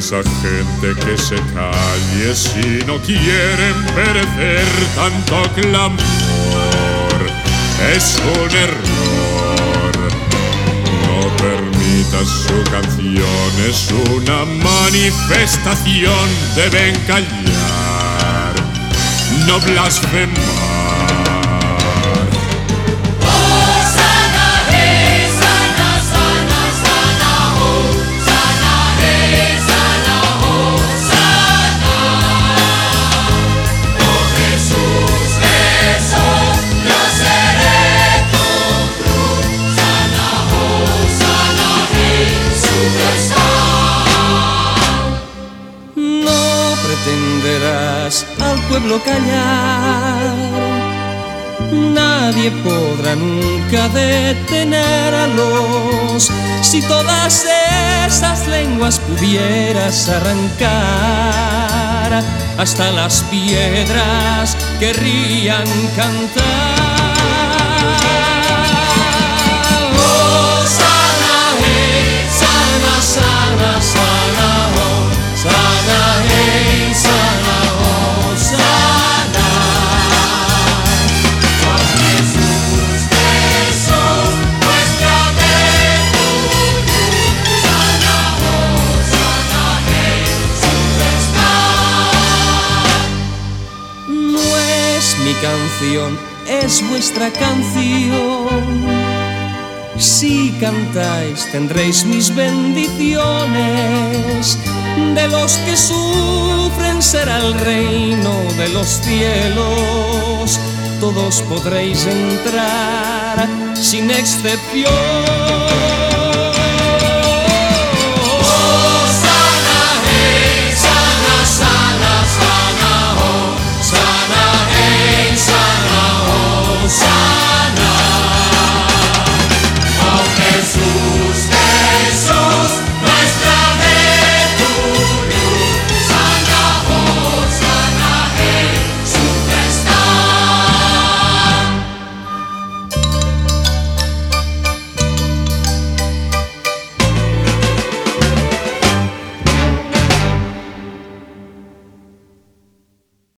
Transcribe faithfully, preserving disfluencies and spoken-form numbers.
esa gente que se calle si no quieren perecer. Tanto clamor es un error. No permitas su canción, es una manifestación. Deben callar, no blasfemar. Pretenderás al pueblo callar, nadie podrá nunca detenerlos. Si todas esas lenguas pudieras arrancar, hasta las piedras querrían cantar. Oh, sana, hey, sana, sana, sana, oh, sana, hey, sana, oh, sana. Por Jesús, Jesús, nuestra Jesús, sana, oh, sana, hey, su está. No es mi canción, es vuestra canción. Si cantáis tendréis mis bendiciones. De los que sufren será el reino de los cielos. Todos podréis entrar sin excepción.